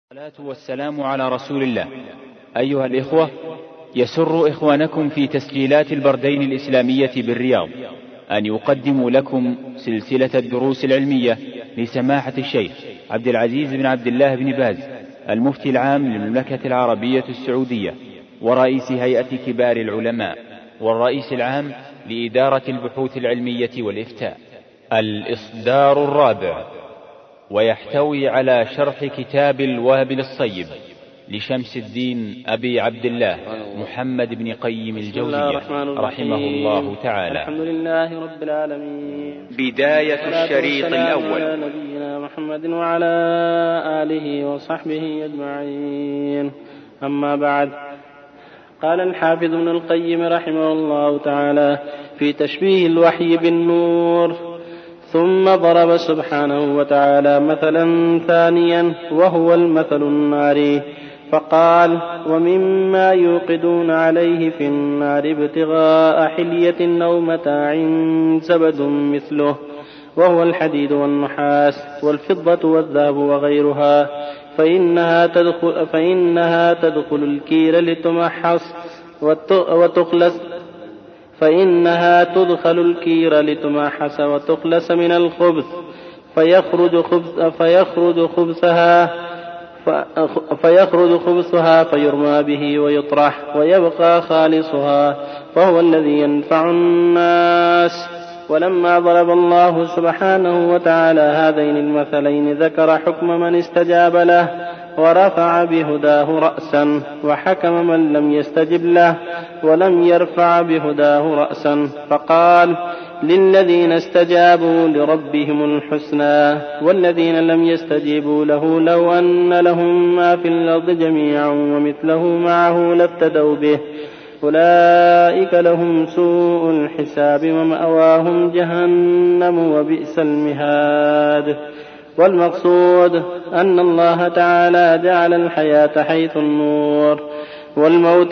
والصلاة والسلام على رسول الله. أيها الإخوة، يسر إخوانكم في تسجيلات البردين الإسلامية بالرياض أن يقدموا لكم سلسلة الدروس العلمية لسماحة الشيخ عبد العزيز بن عبد الله بن باز، المفتي العام للمملكة العربية السعودية ورئيس هيئة كبار العلماء والرئيس العام لإدارة البحوث العلمية والإفتاء. الإصدار الرابع، ويحتوي على شرح كتاب الوابل الصيب لشمس الدين أبي عبد الله محمد بن قيم الجوزية رحمه الله تعالى. الحمد لله رب العالمين. بداية الشريط الأول. على نبينا محمد وعلى آله وصحبه أجمعين. أما بعد، قال الحافظ ابن القيم رحمه الله تعالى في تشبيه الوحي بالنور: ثم ضرب سبحانه وتعالى مثلا ثانيا وهو المثل الناري، فقال: ومما يوقدون عليه في النار ابتغاء حلية أو متاع زبد مثله، وهو الحديد والنحاس والفضة والذهب وغيرها، فإنها تدخل الكير لتمحص وتخلص من الخبث، فيخرج خبثها فيرمى به ويطرح، ويبقى خالصها، فهو الذي ينفع الناس. ولما ضرب الله سبحانه وتعالى هذين المثلين ذكر حكم من استجاب له ورفع بهداه رأسا، وحكم من لم يستجب له ولم يرفع بهداه رأسا، فقال: للذين استجابوا لربهم الحسنى، والذين لم يستجيبوا له لو أن لهم ما في الأرض جميعا ومثله معه لافتدوا به، أولئك لهم سوء الحساب ومأواهم جهنم وبئس المهاد. والمقصود أن الله تعالى جعل الحياة حيث النور، والموت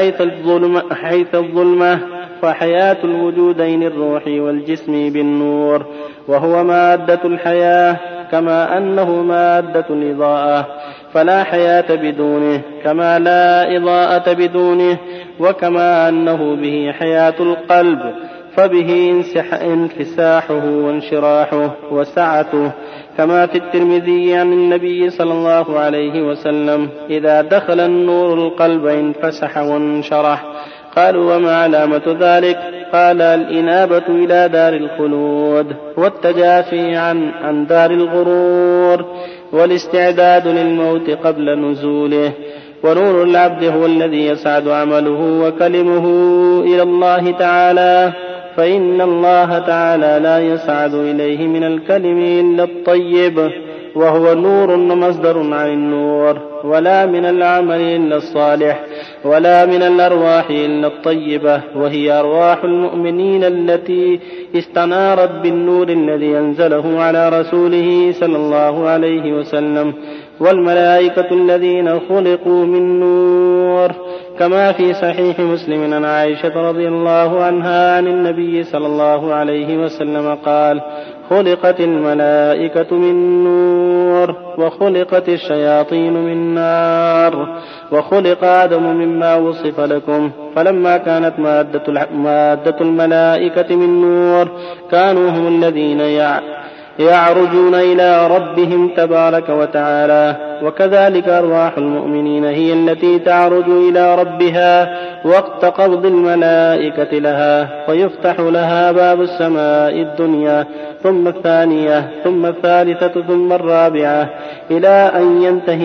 حيث الظلمة، فحياة الوجودين الروحي والجسم بالنور، وهو مادة الحياة، كما أنه مادة الإضاءة، فلا حياة بدونه كما لا إضاءة بدونه، وكما أنه به حياة القلب، فبه انفساحه وانشراحه وسعته، كما في الترمذي عن النبي صلى الله عليه وسلم: إذا دخل النور القلب انفسح وانشرح. قالوا: وما علامة ذلك؟ قال: الإنابة إلى دار الخلود، والتجافي عن دار الغرور، والاستعداد للموت قبل نزوله. ونور العبد هو الذي يسعد عمله وكلمه إلى الله تعالى، فإن الله تعالى لا يسعد إليه من الكلم إلا الطيب، وهو نور ومصدر عن النور، ولا من العمل إلا الصالح، ولا من الأرواح إلا الطيبة، وهي أرواح المؤمنين التي استنارت بالنور الذي أنزله على رسوله صلى الله عليه وسلم. والملائكة الذين خلقوا من نور، كما في صحيح مسلم عن عائشة رضي الله عنها عن النبي صلى الله عليه وسلم قال: خلقت الملائكة من نور، وخلقت الشياطين من نار، وخلق آدم مما وصف لكم. فلما كانت مادة الملائكة من نور، كانوا هم الذين يعرجون إلى ربهم تبارك وتعالى، وكذلك أرواح المؤمنين هي التي تعرج إلى ربها وقت قبض الملائكة لها، ويفتح لها باب السماء الدنيا، ثم الثانية، ثم الثالثة، ثم الرابعة، إلى أن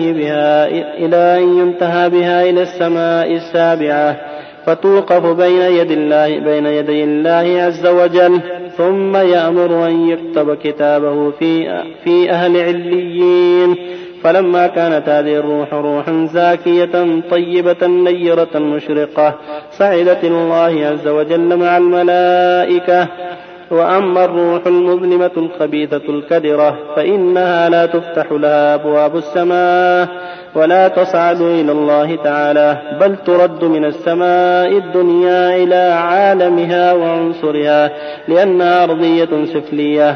ينتهى بها إلى السماء السابعة، فتوقف بين يدي الله عز وجل، ثم يأمر أن يكتب كتابه في أهل عليين. فلما كانت هذه الروح روحا زاكية طيبة نيرة مشرقة، صعدت الله عز وجل مع الملائكة. وأما الروح المظلمة الخبيثة الكدرة، فإنها لا تفتح لها أبواب السماء ولا تصعد إلى الله تعالى، بل ترد من السماء الدنيا إلى عالمها وعنصرها، لأنها أرضية سفلية.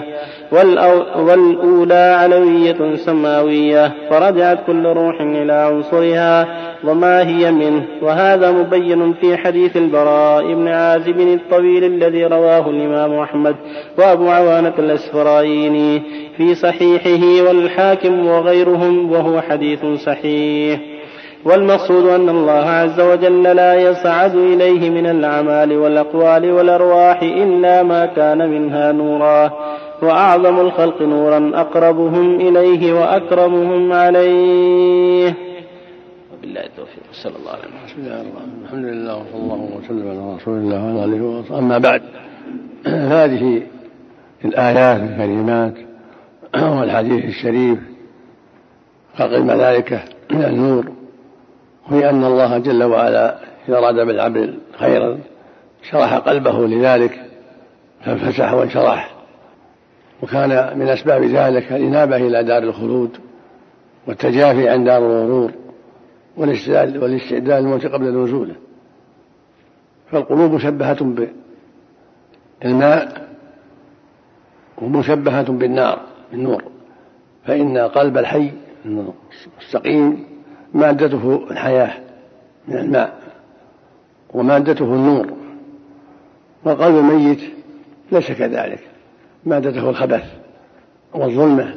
والأولى علوية سماوية، فرجعت كل روح إلى عنصرها وما هي منه. وهذا مبين في حديث البراء بن عازب الطويل الذي رواه الإمام أحمد وأبو عوانة الأسفرايني في صحيحه والحاكم وغيرهم، وهو حديث صحيح. والمقصود أن الله عز وجل لا يصعد إليه من الأعمال والأقوال والأرواح إلا ما كان منها نورا، وأعظم الخلق نورا أقربهم إليه وأكرمهم عليه. وبالله التوفيق. صلى الله عليه وسلم. الحمد لله وصلى الله وسلم على رسول الله وعلى آله وصحبه. أما بعد، هذه الآيات الكريمات والحديث الشريف خلق الملائكة من النور، هي أن الله جل وعلا إذا أراد بالعبد خيرا شرح قلبه لذلك فانفتح وانشرح، وكان من أسباب ذلك الإنابة إلى دار الخلود والتجافي عن دار الغرور والاستعداد للموت قبل نزوله. فالقلوب مشبهة بالماء ومشبهة بالنار بالنور، فإن قلب الحي السقيم مادته الحياة من الماء ومادته النور، والقلب الميت ليس كذلك، مادته الخبث والظلمة.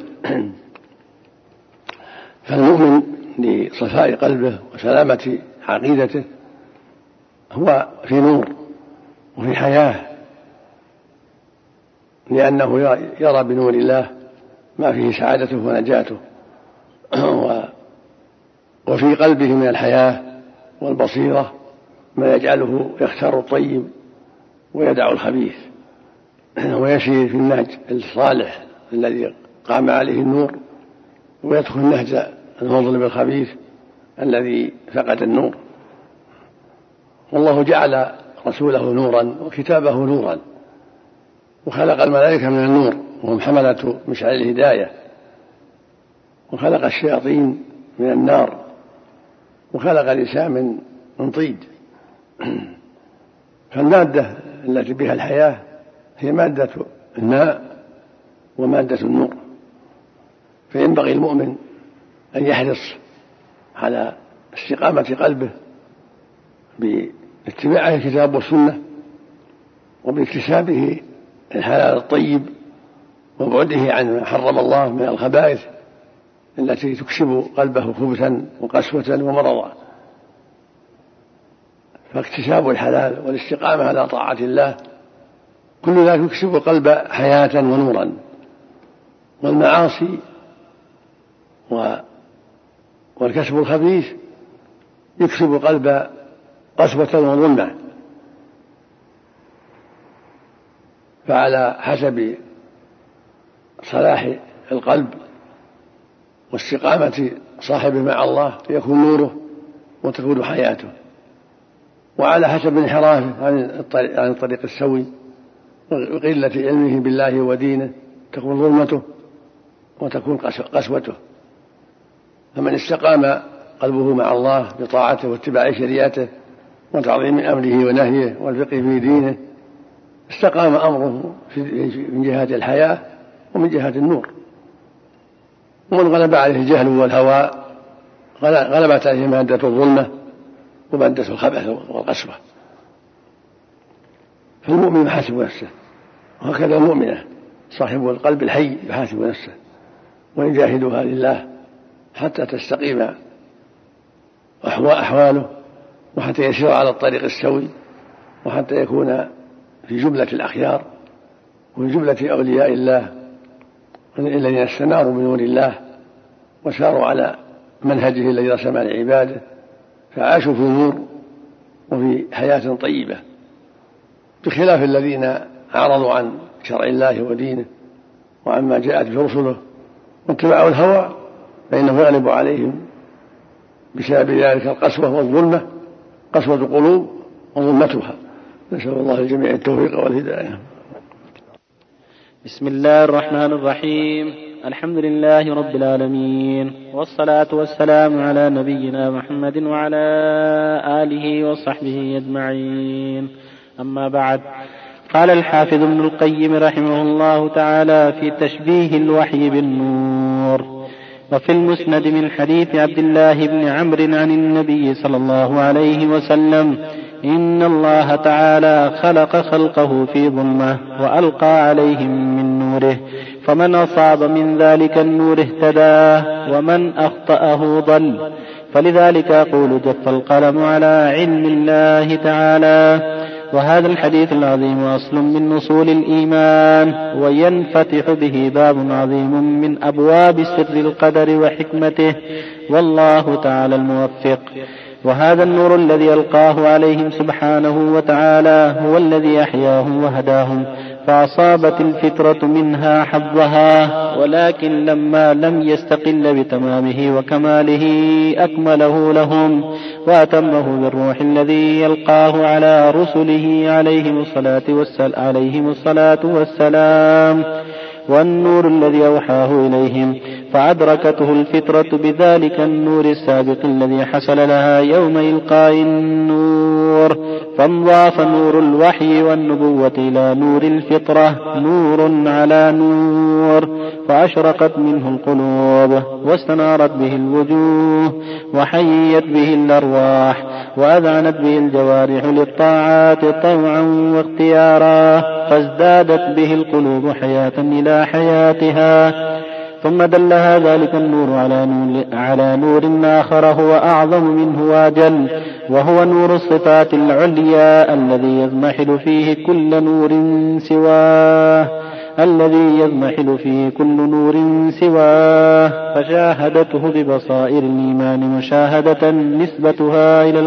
فالمؤمن لصفاء قلبه وسلامة عقيدته هو في نور وفي حياة، لأنه يرى بنور الله ما فيه سعادته ونجاته، وفي قلبه من الحياة والبصيرة ما يجعله يختار الطيب ويدع الخبيث، ويسير في النهج الصالح الذي قام عليه النور، ويدخل نهج المظلم الخبيث الذي فقد النور. والله جعل رسوله نورا وكتابه نورا، وخلق الملائكة من النور وهم حملة مشعل الهداية، وخلق الشياطين من النار، وخلق الإنسان من طين. فالمادة التي بها الحياة هي مادة الماء ومادة النور. فينبغي المؤمن أن يحرص على استقامة قلبه باتباع الكتاب والسنة، وباكتسابه الحلال الطيب، وبعده عن ما حرم الله من الخبائث التي تكسب قلبه خبثا وقسوة ومرضا. فاكتساب الحلال والاستقامة على طاعة الله كل ذلك يكسب القلب حياة ونورا، والمعاصي والكسب الخبيث يكسب القلب قسوة وظلمة. فعلى حسب صلاح القلب واستقامة صاحبه مع الله يكون نوره وتكون حياته، وعلى حسب انحرافه عن الطريق السوي وقلة علمه بالله ودينه تكون ظلمته وتكون قسوته. فمن استقام قلبه مع الله بطاعته واتباع شريعته وتعظيم أمره ونهيه والفقه في دينه استقام أمره من جهة الحياة ومن جهة النور. ومن غلب عليه الجهل والهوى غلبت عليه مادة الظلمة ومادة الخبث والقسوة. فالمؤمن يحاسب نفسه، وهكذا المؤمنة صاحب القلب الحي يحاسب نفسه ويجاهدها لله حتى تستقيم أحواله، وحتى يسير على الطريق السوي، وحتى يكون في جملة الأخيار وفي جملة أولياء الله الذين استناروا بنور الله وساروا على منهجه الذي رسم لعباده، فعاشوا في نور وفي حياة طيبة، بخلاف الذين أعرضوا عن شرع الله ودينه وعما جاءت به رسله واتبعوا الهوى، فإنه يغلب عليهم بسبب ذلك القسوة والظلمة، قسوة القلوب وظلمتها. نسأل الله الجميع التوفيق والهداية. بسم الله الرحمن الرحيم. الحمد لله رب العالمين، والصلاة والسلام على نبينا محمد وعلى آله وصحبه أجمعين. أما بعد، قال الحافظ ابن القيم رحمه الله تعالى في تشبيه الوحي بالنور. وفي المسند من حديث عبد الله بن عمرو عن النبي صلى الله عليه وسلم: إن الله تعالى خلق خلقه في ظلمة وألقى عليهم من نوره، فمن أصاب من ذلك النور اهتدى ومن أخطأه ضل. فلذلك أقول: جف القلم على علم الله تعالى. وهذا الحديث العظيم أصل من أصول الإيمان، وينفتح به باب عظيم من أبواب سر القدر وحكمته، والله تعالى الموفق. وهذا النور الذي ألقاه عليهم سبحانه وتعالى هو الذي أحياهم وهداهم، فأصابت الفطرة منها حظها، ولكن لما لم يستقل بتمامه وكماله أكمله لهم وأتمه بالروح الذي يلقاه على رسله عليهم الصلاة والسلام، والنور الذي أوحاه إليهم، فأدركته الفطرة بذلك النور السابق الذي حصل لها يوم إلقاء النور، فانضاف نور الوحي والنبوة إلى نور الفطرة، نور على نور، فأشرقت منه القلوب واستنارت به الوجوه وحيت به الأرواح وأذعنت به الجوارح للطاعات طوعا واختيارا، فازدادت به القلوب حياة إلى حياتها. ثم دلها ذلك النور على نور آخر هو أعظم منه وأجل، وهو نور الصفات العليا الذي يضمحل فيه كل نور سواه، فشاهدته ببصائر الإيمان مشاهدة نسبتها إلى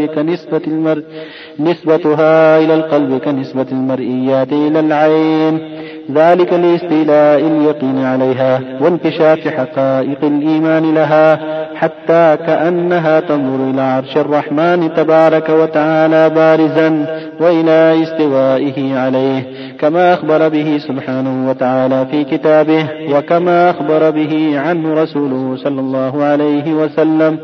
القلب كنسبة المرئيات إلى العين، ذلك لاستيلاء اليقين عليها وانكشاف حقائق الإيمان لها، حتى كأنها تنظر إلى عرش الرحمن تبارك وتعالى بارزا وإلى استوائه عليه، كما أخبر به سبحانه وتعالى في كتابه، وكما أخبر به عنه رسوله صلى الله عليه وسلم: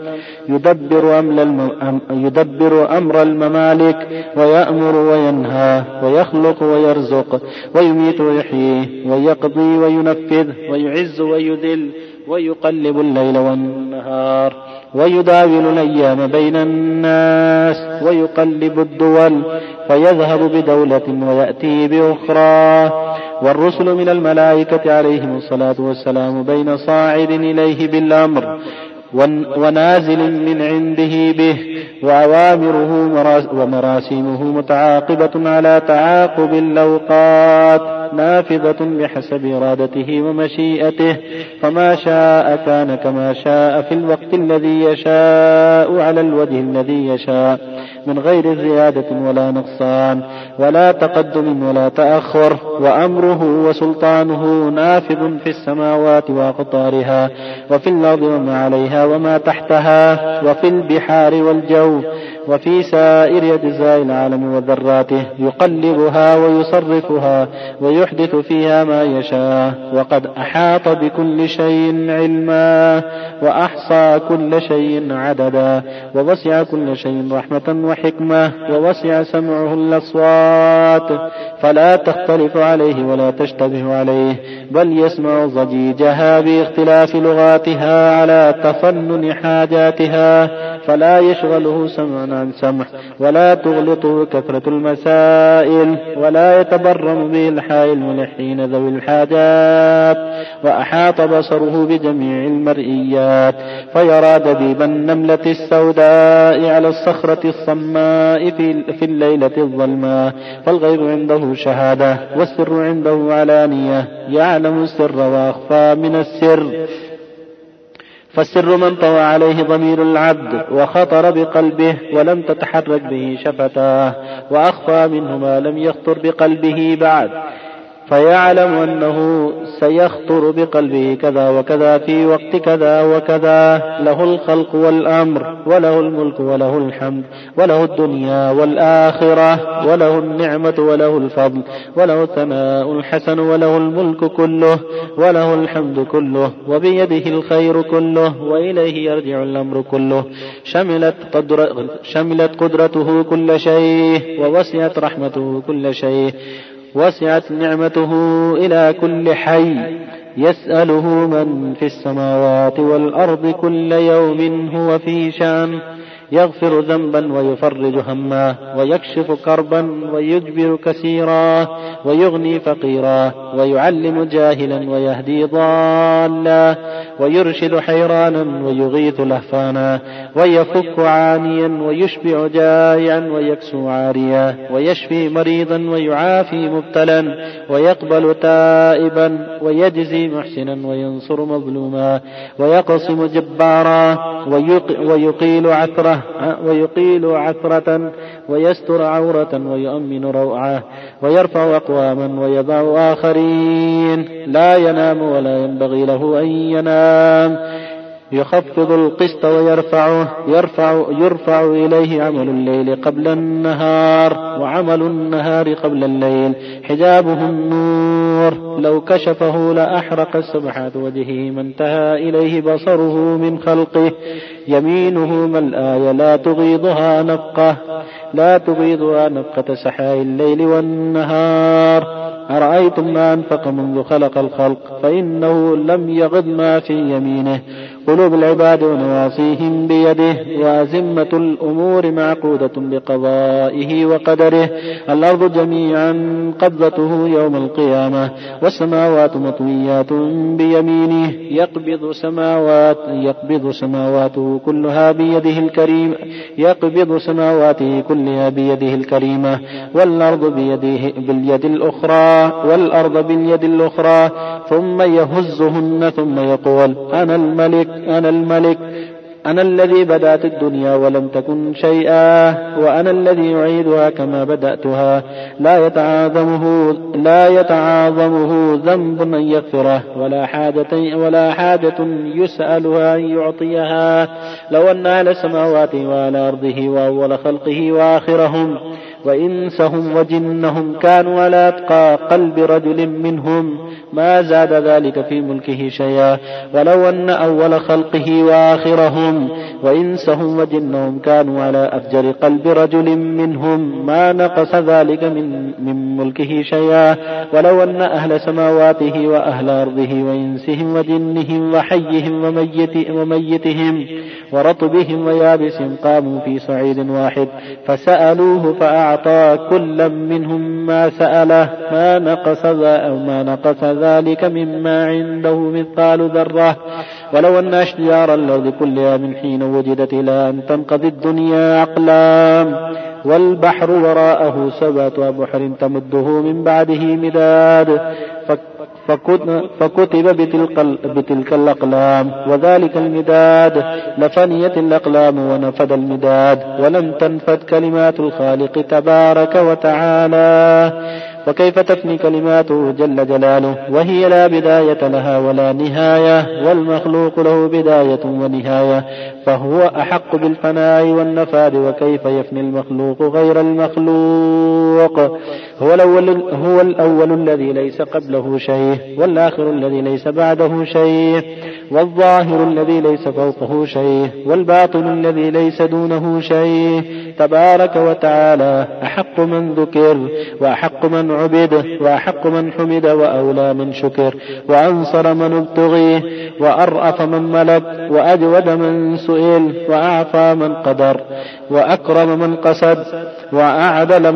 يدبر أمر الممالك، ويأمر وينهى، ويخلق ويرزق، ويميت ويحيي، ويقضي وينفذ، ويعز ويذل، ويقلب الليل والنهار، ويداول الأيام بين الناس، ويقلب الدول، فيذهب بدولة ويأتي بأخرى. والرسل من الملائكة عليهم الصلاة والسلام بين صاعد إليه بالأمر ونازل من عنده به، وأوامره ومراسيمه متعاقبة على تعاقب الأوقات، نافذة بحسب إرادته ومشيئته، فما شاء كان كما شاء في الوقت الذي يشاء على الوجه الذي يشاء، من غير زيادة ولا نقصان ولا تقدم ولا تأخر، وأمره وسلطانه نافذ في السماوات وأقطارها، وفي الأرض وما عليها وما تحتها، وفي البحار والجو، وفي سائر أجزاء العالم وذراته، يقلبها ويصرفها ويحدث فيها ما يشاء، وقد أحاط بكل شيء علما، وأحصى كل شيء عددا، ووسع كل شيء رحمة وحكمة، ووسع سمعه الأصوات فلا تختلف عليه ولا تشتبه عليه، بل يسمع ضجيجها باختلاف لغاتها على تفنن حاجاتها، فلا يشغله سمع عن سمع، ولا تغلطه كثرة المسائل، ولا يتبرم به الحائل الملحين ذوي الحاجات. وأحاط بصره بجميع المرئيات، فيرى دبيب النملة السوداء على الصخرة الصماء في الليلة الظلماء، فالغيب عنده شهادة، والسر عنده علانية، يعلم السر وأخفى من السر، فالسر من طوى عليه ضمير العبد وخطر بقلبه ولم تتحرك به شفتاه، وأخفى منه ما لم يخطر بقلبه بعد، فيعلم أنه سيخطر بقلبه كذا وكذا في وقت كذا وكذا. له الخلق والأمر، وله الملك وله الحمد، وله الدنيا والآخرة، وله النعمة وله الفضل، وله الثناء الحسن، وله الملك كله، وله الحمد كله، وبيده الخير كله، وإليه يرجع الأمر كله. شملت قدرته كل شيء، ووسعت رحمته كل شيء، وسعت نعمته إلى كل حي، يسأله من في السماوات والأرض كل يوم هو في شأن، يغفر ذنبا ويفرج هما، ويكشف كربا ويجبر كثيرا، ويغني فقيرا، ويعلم جاهلا ويهدي ضالا، ويرشد حيرانا ويغيث لهفانا، ويفك عانيا ويشبع جائعا ويكسو عاريا، ويشفي مريضا ويعافي مبتلا، ويقبل تائبا ويجزي محسنا وينصر مظلوما، ويقسم جبارا ويقيل عثرة ويستر عورة ويؤمن روعة، ويرفع أقواما ويضع آخرين، لا ينام ولا ينبغي له أن ينام، يخفض القسط ويرفعه، يرفع إليه عمل الليل قبل النهار، وعمل النهار قبل الليل، حجابه النور، لو كشفه لأحرق سبحات وجهه ما انتهى إليه بصره من خلقه، يمينه ملآية لا تغيضها نفقة سحاء الليل والنهار. أرأيتم ما أنفق منذ خلق الخلق فإنه لم يغض ما في يمينه، قلوب العباد ونواصيهم بيده، وأزمة الأمور معقودة بقضائه وقدره، الأرض جميعا قبضته يوم القيامة، والسماوات مطويات بيمينه، يقبض سماواته كلها بيده الكريمة، يقبض سماواته كلها بيده الكريمة، والأرض باليد الأخرى، ثم يهزهن ثم يقول أنا الملك، أنا الذي بدأت الدنيا ولم تكن شيئا، وأنا الذي أعيدها كما بدأتها، لا يتعاظمه ذنب أن يغفره، ولا حاجة يسألها أن يعطيها، لو أن أهل السماوات وعلى أرضه وأول خلقه وآخرهم وإنسهم وجنهم كانوا على أتقى قلب رجل منهم ما زاد ذلك في ملكه شيئا، ولو أن أول خلقه وآخرهم وإنسهم وجنهم كانوا على أفجر قلب رجل منهم ما نقص ذلك من ملكه شيئا، ولو أن أهل سماواته وأهل أرضه وإنسهم وجنهم وحيهم وميتهم ورطبهم ويابسهم قاموا في صعيد واحد فسألوه فأعطى كل منهم ما سأله ما نقص ذلك مما عنده مثقال ذرة، ولو أن أشجار الأرض كلها من حين وجدت إلى أن تنقضي الدنيا أقلام، والبحر وراءه 7 أبحر تمده من بعده مداد، فكتب بتلك الأقلام وذلك المداد، لفنيت الأقلام ونفد المداد، ولم تنفد كلمات الخالق تبارك وتعالى، وكيف تفني كلماته جل جلاله وهي لا بداية لها ولا نهاية، والمخلوق له بداية ونهاية، فهو أحق بالفناء والنفاد، وكيف يفني المخلوق غير المخلوق؟ هو الأول الذي ليس قبله شيء، والآخر الذي ليس بعده شيء، والظاهر الذي ليس فوقه شيء، والباطن الذي ليس دونه شيء، تبارك وتعالى أحق من ذكر، وأحق من عبد، وأحق من حمد، وأولى من شكر، وأنصر من ابتغي، وأرأف من ملك، وأجود من سئل، وأعفى من قدر، وأكرم من قصد، وأعدل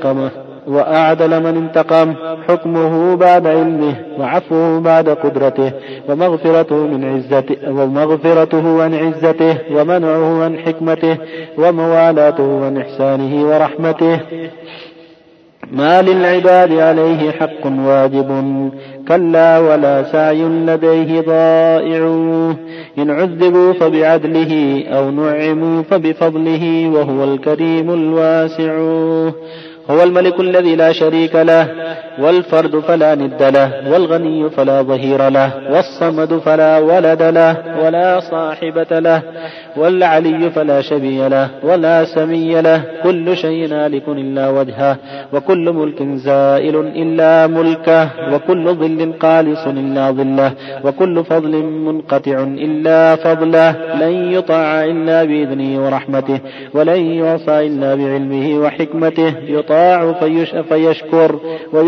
من انتقم، حكمه بعد علمه، وعفوه بعد قدرته، ومغفرته عن عزته، ومنعه عن حكمته، وموالاته عن إحسانه ورحمته. ما للعباد عليه حق واجب، كلا ولا سعي لديه ضائع، إن عذبوا فبعدله أو نعموا فبفضله، وهو الكريم الواسع. هو الملك الذي لا شريك له، والفرد فلا ند له، والغني فلا ظهير له، والصمد فلا ولد له ولا صاحبة له، والعلي فلا شبيه له ولا سمي له، كل شيء هالك إلا وجهه، وكل ملك زائل إلا ملكه، وكل ظل قالص إلا ظله، وكل فضل منقطع إلا فضله، لن يطاع إلا بإذنه ورحمته، ولن يعصى إلا بعلمه وحكمته، يطاع يطاع فيشكر،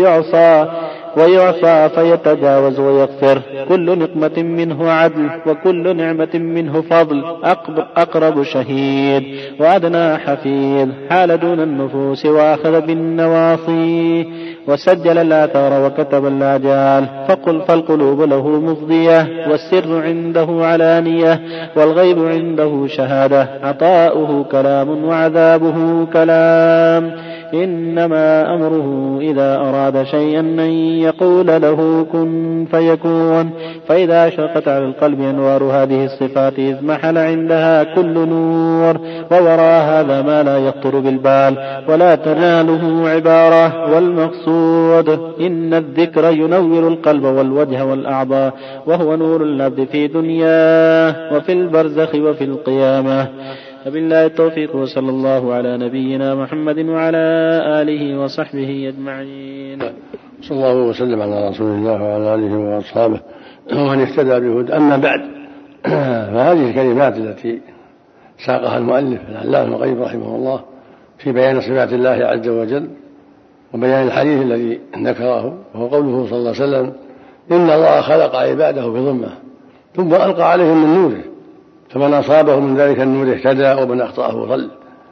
ويعصى فيتجاوز ويغفر. كل نقمة منه عدل، وكل نعمة منه فضل. أقرب شهيد وأدنى حفيظ، حال دون النفوس وأخذ بالنواصي، وسجل الآثار وكتب الآجال. فالقلوب له مفضية، والسر عنده علانية، والغيب عنده شهادة. عطاؤه كلام وعذابه كلام. إنما أمره إذا أراد شيئا أن يقول له كن فيكون. فإذا أشرقت على القلب أنوار هذه الصفات اضمحل عندها كل نور، ووراء هذا ما لا يخطر بالبال ولا تناله عبارة. والمقصود إن الذكر ينور القلب والوجه والأعضاء، وهو نور العبد في دنياه وفي البرزخ وفي القيامة. وبالله التوفيق، وصلى الله على نبينا محمد وعلى آله وصحبه أجمعين. صلى الله وسلم على رسول الله وعلى آله وأصحابه ومن اهتدى بهداه. أما بعد، فهذه الكلمات التي ساقها المؤلف العلامة ابن القيم رحمه الله في بيان صفات الله عز وجل وبيان الحديث الذي ذكره، وهو قوله صلى الله عليه وسلم: إن الله خلق عباده بظلمة ثم ألقى عليهم من نوره، فمن أصابه من ذلك النور اهتدى ومن أخطأه ضل.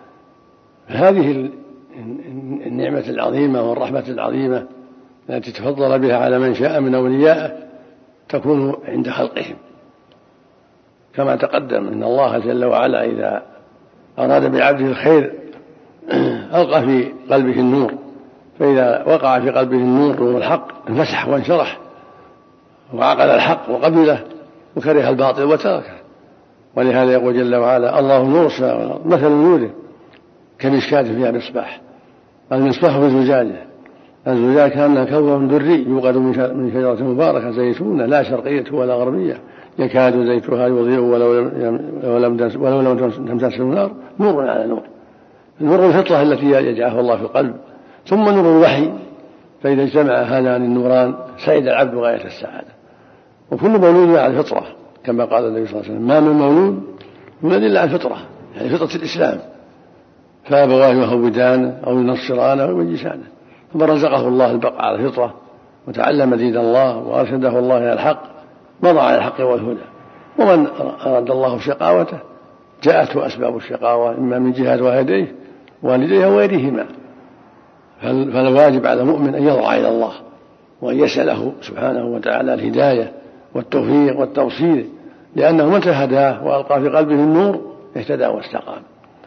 فهذه النعمة العظيمة والرحمة العظيمة التي تفضل بها على من شاء من أوليائه تكون عند خلقهم، كما تقدم أن الله جل وعلا إذا أراد بعبده الخير ألقى في قلبه النور، فإذا وقع في قلبه النور والحق انفتح وانشرح وعقل الحق وقبله وكره الباطل وتركه. ولهذا يقول جل وعلا: الله نور السماوات والأرض، مثل نوره كمشكاة فيها مصباح، المصباح في زجاجة، الزجاجة كأنها كوكب دري يوقد من شجرة مباركة زيتونة لا شرقية ولا غربية يكاد زيتها يضيء ولو لم تمسسه النار، نور على نور. نور الفطرة التي يجعلها الله في القلب، ثم نور الوحي، فإذا اجتمع هذان النوران سعد العبد غاية السعادة. وكل مولود على الفطرة، كما قال النبي صلى الله عليه وسلم: ما من مولود يولد إلا على الفطرة، يعني فطرة الإسلام، فأبواه يهودانه أو ينصرانه أو يمجسانه. ثم رزقه الله البقاء على الفطرة وتعلم دين الله وأرشده الله إلى الحق، مضى على الحق والهدى. ومن أراد الله شقاوته جاءته أسباب الشقاوة، إما من جهة والديه وغيرهما. فالواجب على المؤمن أن يضرع إلى الله وأن يسأله سبحانه وتعالى الهداية والتوفيق والتوصيل، لأنه متى هداه وألقى في قلبه النور اهتدى واستقام.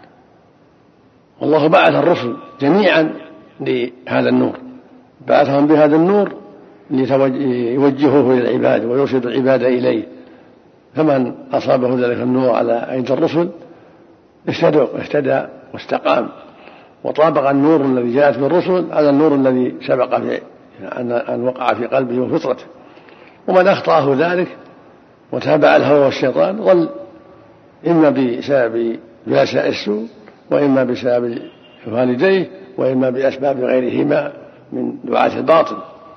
والله بعث الرسل جميعا لهذا النور، بعثهم بهذا النور ليوجهوه إلى العباد ويرشد العباد إليه. فمن أصابه ذلك النور على أيدي الرسل اهتدى واستقام، وطابق النور الذي جاءت من الرسل على النور الذي سبق في أن وقع في قلبه وفطرته. ومن أخطأه ذلك وتابع الهوى والشيطان ضل، إما بسبب جلساء السوء، وإما بسبب والديه، وإما بأسباب غيرهما من دعاة الباطل.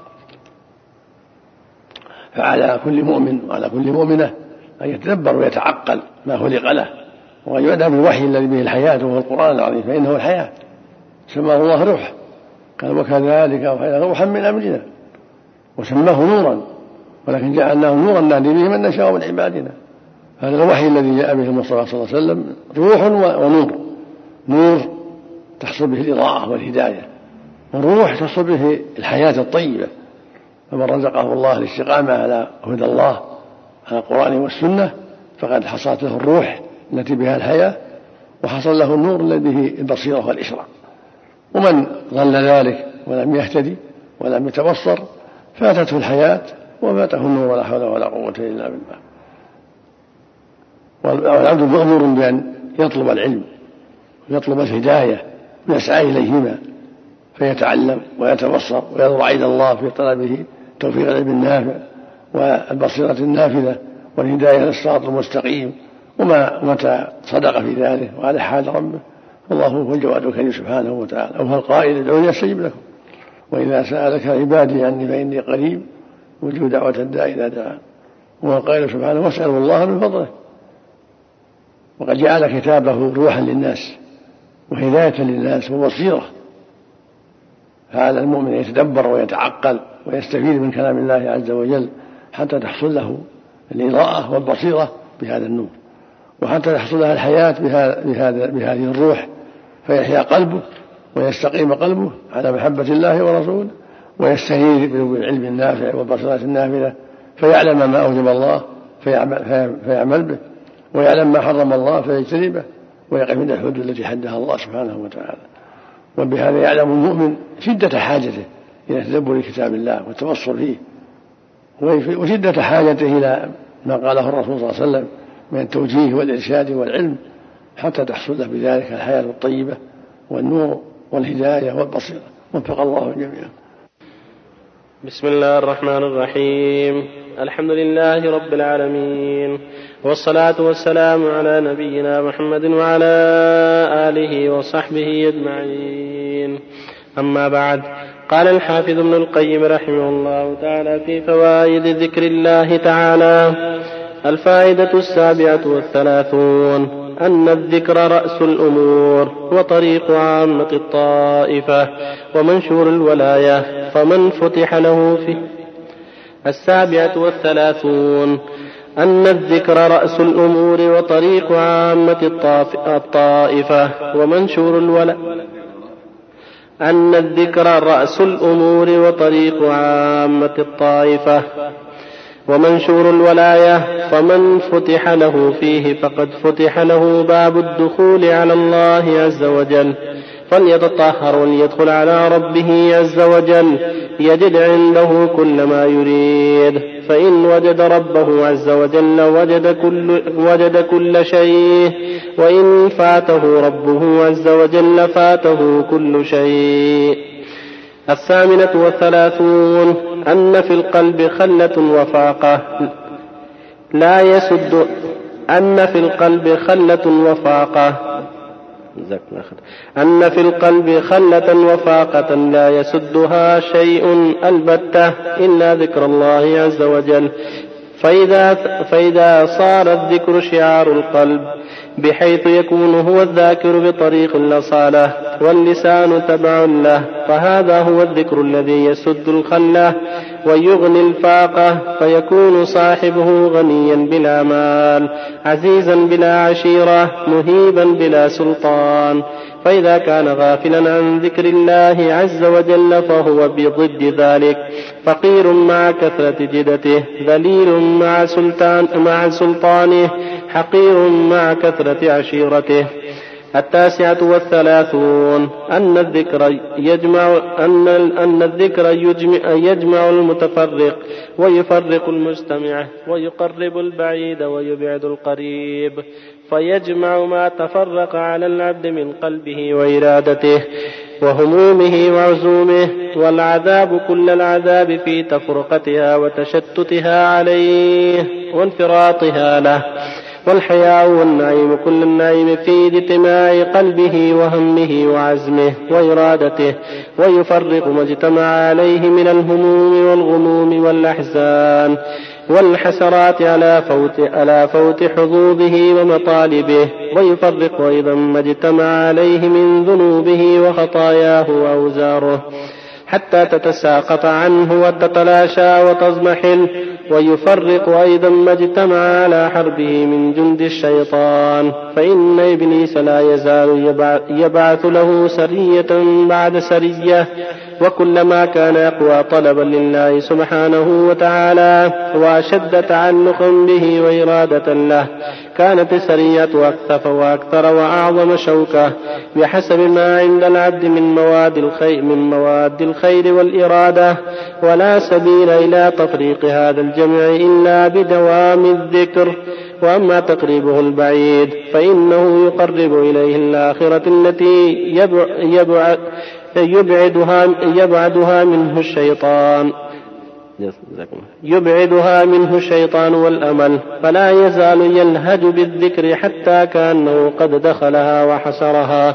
فعلى كل مؤمن وعلى كل مؤمنة أن يتدبر ويتعقل ما خلق له، وأن يؤدى بالوحي الذي به الحياة وهو القرآن العظيم، فإنه الحياة، سماه الله روح، قال: وكذلك أوحينا روحا من أمرنا، وسماه نورا، ولكن جعلناه نورا نهدي به من نشاء من عبادنا. هذا الوحي الذي جاء به المصطفى صلى الله عليه وسلم روح ونور. نور تحصل به الإضاءة والهداية، والروح تحصل به الحياة الطيبة. فمن رزقه الله الاستقامة على هدى الله على القرآن والسنة فقد حصلت له الروح التي بها الحياة، وحصل له النور الذي به البصيرة والإشراق. ومن ظل ذلك ولم يهتدي ولم يتبصر فاتته الحياة وفاته النور، ولا حول ولا قوة إلا بالله. والعبد مأمور بأن يطلب العلم ويطلب الهداية ويسعى إليهما، فيتعلم ويتبصر ويضرع إلى الله في طلبه توفيق العلم النافع والبصيرة النافذة والهداية للصراط المستقيم. ومتى صدق في ذلك وعلى حال ربه الله هو الجواد الكريم سبحانه وتعالى. أو القائل: ادعوني أستجب لكم، وإذا سألك عبادي عني فإني قريب أجيب دعوة الداعي إذا دعان. وقال سبحانه: واسألوا الله من فضله. وقد جعل كتابه روحا للناس وهداية للناس وبصيرة، فعلى المؤمن يتدبر ويتعقل ويستفيد من كلام الله عز وجل حتى تحصل له الإضاءة والبصيرة بهذا النور، وحتى تحصل له الحياة بهذه الروح، فيحيا قلبه ويستقيم قلبه على محبة الله ورسوله، ويستهيد بالعلم النافع والبصيرة النافذة، فيعلم ما أوجب الله فيعمل به، ويعلم ما حرم الله فيجتنبه، ويقف عند الحدود التي حدها الله سبحانه وتعالى. وبهذا يعلم المؤمن شدة حاجته إلى تدبر كتاب الله والتبصر فيه، وشدة حاجته إلى ما قاله الرسول صلى الله عليه وسلم من التوجيه والإرشاد والعلم، حتى تحصل له بذلك الحياة الطيبة والنور والهداية والبصيرة. وفق الله جميعا. بسم الله الرحمن الرحيم. الحمد لله رب العالمين، والصلاة والسلام على نبينا محمد وعلى آله وصحبه أجمعين. أما بعد، قال الحافظ ابن القيم رحمه الله تعالى في فوائد ذكر الله تعالى: الفائدة 37 أن الذكر رأس الأمور وطريق عامة الطائفة ومنشور الولاية، فمن فتح له فيه. 37 أن الذكر رأس الأمور وطريق عامة الطائفة ومنشور الولاية. أن الذكر رأس الأمور وطريق عامة الطائفة ومنشور الولاية، فمن فتح له فيه فقد فتح له باب الدخول على الله عز وجل، فليتطهر وليدخل على ربه عز وجل يجد عنده كل ما يريد، فإن وجد ربه عز وجل وجد كل شيء، وإن فاته ربه عز وجل فاته كل شيء. 38 أن في القلب خلة وفاقة لا يسد أن في القلب خلة وفاقة لا يسدها شيء البتة إلا ذكر الله عز وجل، فإذا صار الذكر شعار القلب بحيث يكون هو الذاكر بطريق الأصالة واللسان تبع له، فهذا هو الذكر الذي يسد الخلة ويغني الفاقة، فيكون صاحبه غنيا بلا مال، عزيزا بلا عشيرة، مهيبا بلا سلطان. فإذا كان غافلا عن ذكر الله عز وجل فهو بضد ذلك، فقير مع كثرة جدته، ذليل مع سلطانه، حقير مع كثرة عشيرته. 39 أن الذكر يجمع المتفرق ويفرق المجتمع، ويقرب البعيد ويبعد القريب، فيجمع ما تفرق على العبد من قلبه وإرادته وهمومه وعزومه، والعذاب كل العذاب في تفرقتها وتشتتها عليه وانفراطها له، والحياء والنعيم كل النعيم في اجتماع قلبه وهمه وعزمه وإرادته، ويفرق ما اجتمع عليه من الهموم والغموم والأحزان والحسرات على فوت حظوظه ومطالبه، ويفرق أيضا ما اجتمع عليه من ذنوبه وخطاياه وأوزاره حتى تتساقط عنه وتتلاشى وتضمحل، ويفرق أيضا ما اجتمع على حربه من جند الشيطان، فإن إبليس لا يزال يبعث له سرية بعد سرية، وكلما كان يقوى طلبا لله سبحانه وتعالى وأشد تعلقا به وإرادة له كانت السرية أكثف وأكثر وأعظم شوكة بحسب ما عند العبد من مواد الخير والإرادة، ولا سبيل إلى تفريق هذا الجمع إلا بدوام الذكر. وأما تقريبه البعيد فإنه يقرب إليه الآخرة التي يبعدها منه الشيطان والأمل، فلا يزال يلهج بالذكر حتى كأنه قد دخلها وحصرها،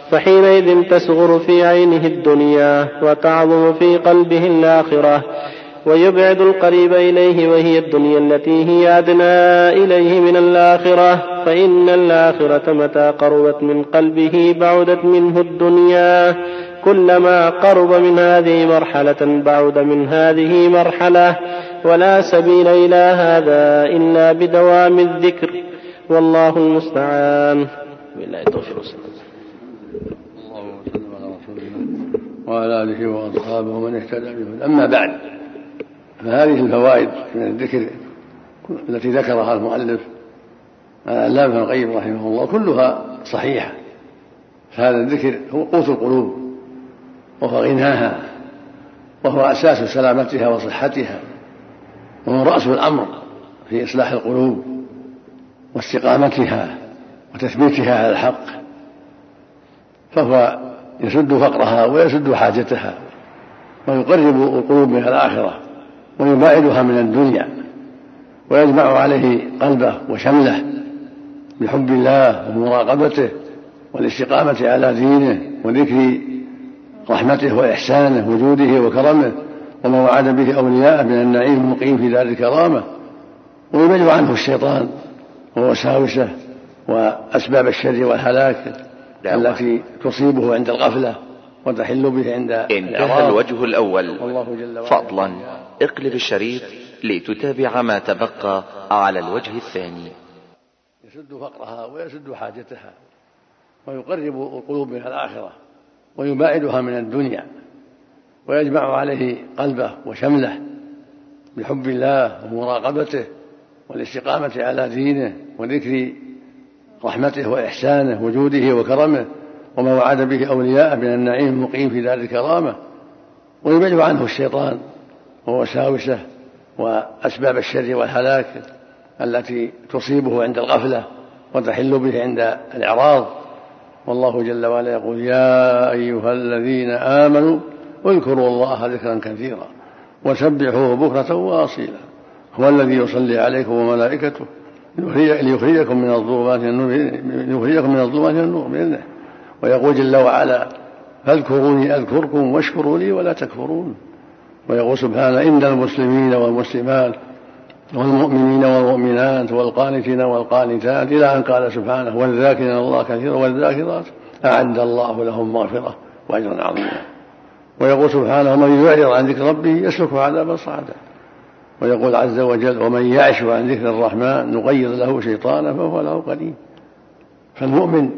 فحينئذ تصغر في عينه الدنيا وتعظم في قلبه الآخرة، ويبعد القريب إليه وهي الدنيا التي هي أدنى إليه من الآخرة، فإن الآخرة متى قربت من قلبه بعدت منه الدنيا، كلما قرب من هذه مرحلة بعد من هذه مرحلة، ولا سبيل إلى هذا إلا بدوام الذكر، والله المستعان. بالله التوفيق. اللهم صل على رسولنا وعلى آله وأصحابه ومن اهتدى بهداه. أما بعد، فهذه الفوائد من الذكر التي ذكرها المؤلف العلامة ابن القيم رحمه الله كلها صحيحة. فهذا الذكر هو قوت القلوب وهو غناها وهو أساس سلامتها وصحتها، وهو رأس الأمر في إصلاح القلوب واستقامتها وتثبيتها على الحق، فهو يسد فقرها ويسد حاجتها ويقرب القلوب من الآخرة ويباعدها من الدنيا، ويجمع عليه قلبه وشمله بحب الله ومراقبته والاستقامة على دينه وذكر رحمته وإحسانه وجوده وكرمه وما وعد به أولياءه من النعيم المقيم في دار الكرامة، ويبعد عنه الشيطان ووساوسه وأسباب الشر والهلاك التي تصيبه عند الغفلة وتحل به عند انتهى الوجه الأول. فضلا اقلب الشريط لتتابع ما تبقى على الوجه الثاني. يسد فقرها ويسد حاجتها ويقرب القلوب من الآخرة ويباعدها من الدنيا، ويجمع عليه قلبه وشمله بحب الله ومراقبته والاستقامة على دينه وذكر رحمته وإحسانه وجوده وكرمه وما وعد به أولياءه من النعيم المقيم في دار الكرامة، ويبعد عنه الشيطان ووساوسه وأسباب الشر والهلاك التي تصيبه عند الغفلة وتحل به عند الإعراض. والله جل وعلا يقول: يا أيها الذين آمنوا اذكروا الله ذكرا كثيرا وسبحوه بكرة وأصيلا هو الذي يصلي عليكم وملائكته ليخرجكم من الظلمات إلى النور بإذنه. ويقول جل وعلا: فاذكروني أذكركم واشكروا لي ولا تكفرون. ويقول سبحانه: إن المسلمين والمسلمات والمؤمنين والمؤمنات والقانتين والقانتات، إلى أن قال سبحانه: والذاكرين الله كثيرا والذاكرات أعد الله لهم مغفرة وأجرا عظيما. ويقول سبحانه: ومن يعرض عن ذكر ربه يسلكه عذابا صعدا. ويقول عز وجل: ومن يعش عن ذكر الرحمن نقيض له شيطانا فهو له قرين. فالمؤمن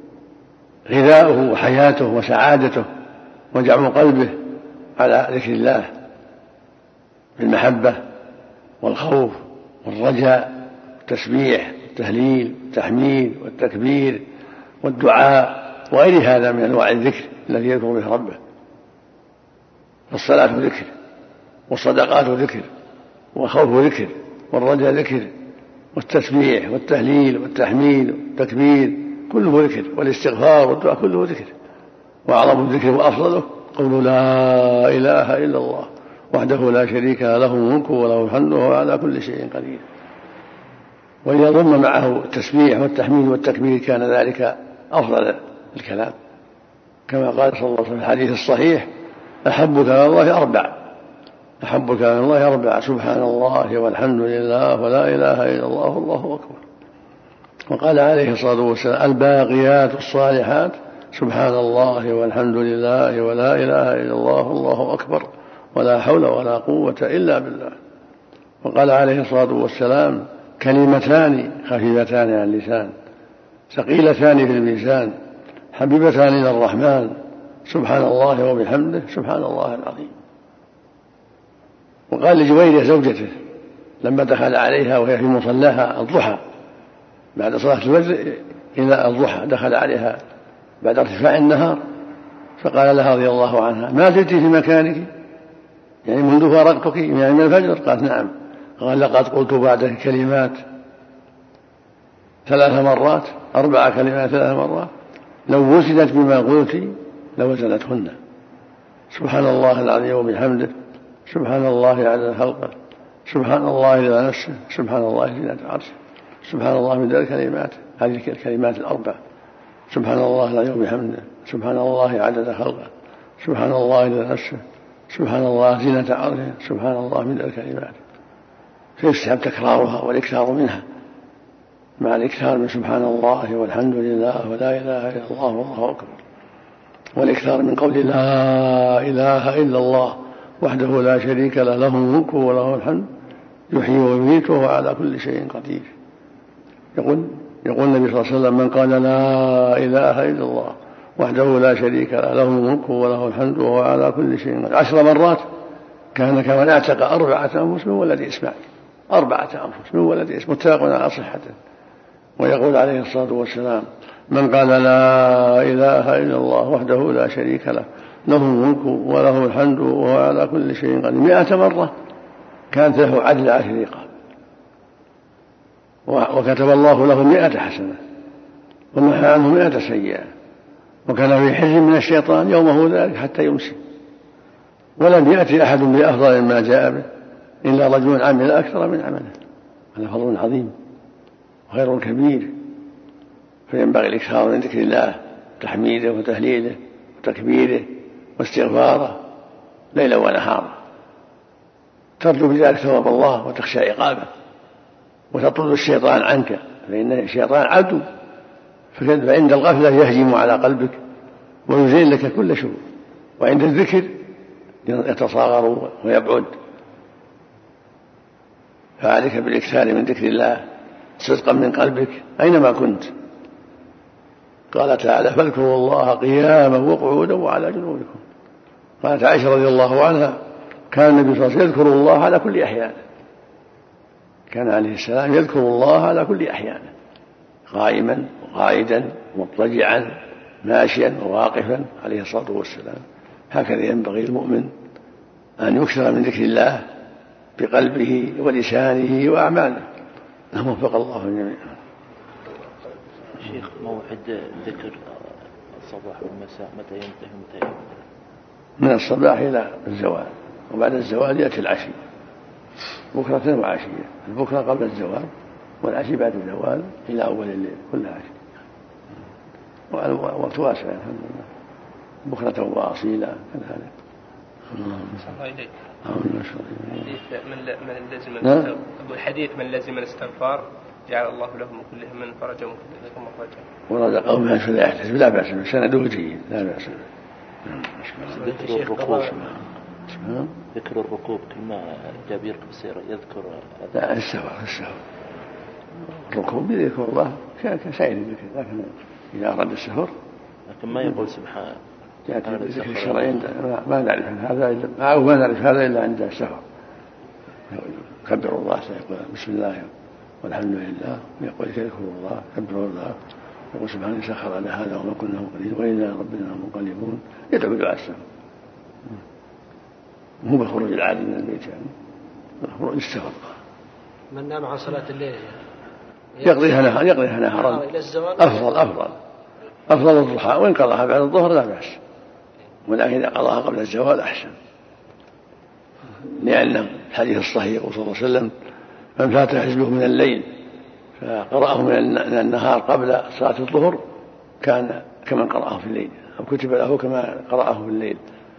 غذاؤه وحياته وسعادته وجمع قلبه على ذكر الله بالمحبة والخوف والرجاء والتسبيح والتهليل والتحميد والتكبير والدعاء وغير هذا من أنواع الذكر الذي يذكر به ربه. فالصلاة ذكر، والصدقات ذكر، والخوف ذكر، والرجاء ذكر، والتسبيح والتهليل والتحميد والتكبير كله ذكر، والاستغفار والدعاء كله ذكر. وأعظم الذكر وأفضله قول لا إله إلا الله وحده لا شريك له الملك وله الحمد وهو على كل شيء قدير. وإذا ضم معه التسبيح والتحميد والتكبير كان ذلك أفضل الكلام، كما قال صلى الله عليه وسلم في الحديث الصحيح: أحبك إلى الله أربع سبحان الله والحمد لله ولا إله إلا الله والله أكبر. وقال عليه الصلاة والسلام: الباقيات الصالحات سبحان الله والحمد لله ولا إله إلا الله والله أكبر ولا حول ولا قوة إلا بالله. وقال عليه الصلاة والسلام: كلمتان خفيفتان على اللسان ثقيلتان في الميزان حبيبتان إلى الرحمن سبحان الله وبحمده سبحان الله العظيم. وقال لجويرية زوجته لما دخل عليها وهي في مصلاها الضحى بعد صلاة الفجر إلى الضحى، دخل عليها بعد ارتفاع النهار، فقال لها رضي الله عنها: ما زلت في مكانك يعني منذ فارقتك يعني من الفجر؟ قالت: نعم. قال: لقد قلت بعدك كلمات 3 مرات 4 كلمات 3 مرات لو وزنت بما قلت لوزنتهن. سبحان الله العظيم وبحمده سبحان الله عدد خلقه سبحان الله إذا نفسه سبحان الله زينة عرشه سبحان الله من ذلك الكلمات. هذه الكلمات الأربع: سبحان الله العظيم وبحمده سبحان الله عدد خلقه سبحان الله إذا نفسه سبحان الله زينة عرشه، سبحان الله من الكلمات، فيستحب تكرارها والإكثار منها مع الإكثار من سبحان الله والحمد لله ولا إله إلا الله والله أكبر، والإكثار من قول لا إله إلا الله وحده لا شريك له، له الملك وله الحمد يحيي ويميت وهو على كل شيء قدير. يقول النبي صلى الله عليه وسلم: من قال لا إله إلا الله وحده لا شريك له، له الملك وله الحمد وهو على كل شيء قدير 10 مرات كان كمن اعتق 4 أنفس من ولد إسماعيل، 4 أنفس من ولد إسماعيل، متفق على صحته. ويقول عليه الصلاة والسلام: من قال لا إله إلا الله وحده لا شريك له، له الملك وله الحمد وهو على كل شيء قدير 100 مرة كانت له عدل 10 رقاب، وكتب الله له 100 حسنة ومحى عنه 100 سيئة، وكان في حزب من الشيطان يومه ذلك حتى يمسي. ولم يأتي أحد بأفضل ما جاء به إلا رجل عمل أكثر من عمله. هذا فضل عظيم وخير كبير، فينبغي الإكثار من ذكر الله، تحميده وتهليله وتكبيره واستغفاره ليلا ونهارا، ترجو بذلك ثواب الله وتخشى عقابه وتطرد الشيطان عنك، فإن الشيطان عدو، فعند الغفلة يهجم على قلبك ويزين لك كل شر، وعند الذكر يتصاغر ويبعد. فعليك بالإكثار من ذكر الله صدقا من قلبك أينما كنت. قال تعالى: فاذكروا الله قياما وقعودا وعلى جنوبكم. قالت عائشة رضي الله عنها: كان النبي صلى الله عليه وسلم يذكر الله على كل أحيانه، كان عليه السلام يذكر الله على كل أحيانه، قائما وقاعدا مضطجعا ماشيا وواقفا عليه الصلاة والسلام. هكذا ينبغي المؤمن أن يكثر من ذكر الله بقلبه ولسانه وأعماله. وفق الله الجميع. شيخ، موعد ذكر الصباح والمساء متى ينتهي؟ من الصباح إلى الزوال، وبعد الزوال يأتي العشي، بكرة وعشية، البكرة قبل الزوال والعشي بعد الزوال إلى أول الليل كلها عشي، والوقت واسع الحمد لله، بكرة وأصيلا كذلك. الحديث من لزم الاستغفار جعل الله له من كل هم فرجا ومن كل ثم فرجا، ورزقه من حيث لا يحتسب، لا بأس به، سنده جيد لا بأس به. ذكر الركوب كما جابير بن سيرة يذكر لا السهو الركوب يذكر الله كسائر الذكر، لكن إذا أراد السهر لكن ما يقول سبحان يأتي بالذكر الشرعي. ما نعرف هذا إلا عند السهر، كبر الله سيقول بسم الله والحمد لله، ويقول يذكر الله كبر الله، يقول سبحانه سخر لنا هذا وما كنا مقرنين وإنا ربنا منقلبون، يدعو دعاء السهر، مو بالخروج العادي من البيت، يعني بالخروج السهر. من نام عن صلاة الليل يقضيها نهارا أفضل الضحى، وإن قضاها بعد الظهر لا بأس، ولكن إذا قضاها قبل الزوال أحسن، لأن الحديث الصحيح صلى الله عليه وسلم: من فات حزبه من الليل فقرأه من النهار قبل صلاة الظهر كان كمن قرأه في الليل، أو كتب له كما قرأه في الليل.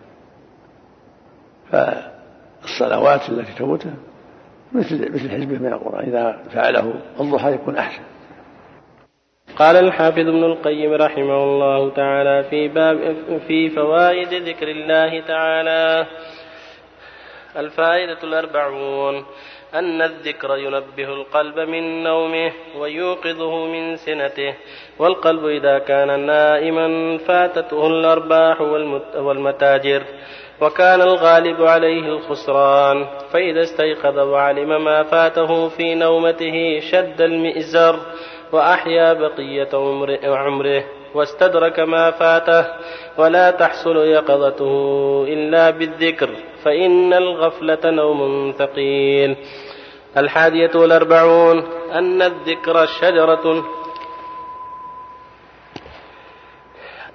فالصلوات التي تفوته مثل حزبه من القرآن، إذا فعله الضحى يكون أحسن. قال الحافظ ابن القيم رحمه الله تعالى في فوائد ذكر الله تعالى: الفائدة 40 أن الذكر ينبه القلب من نومه ويوقظه من سنته، والقلب إذا كان نائما فاتته الأرباح والمتاجر، وكان الغالب عليه الخسران، فإذا استيقظ وعلم ما فاته في نومته شد المئزر وأحيا بقية عمره واستدرك ما فاته، ولا تحصل يقظته إلا بالذكر، فإن الغفلة نوم ثقيل. 41 أن الذكر شجرة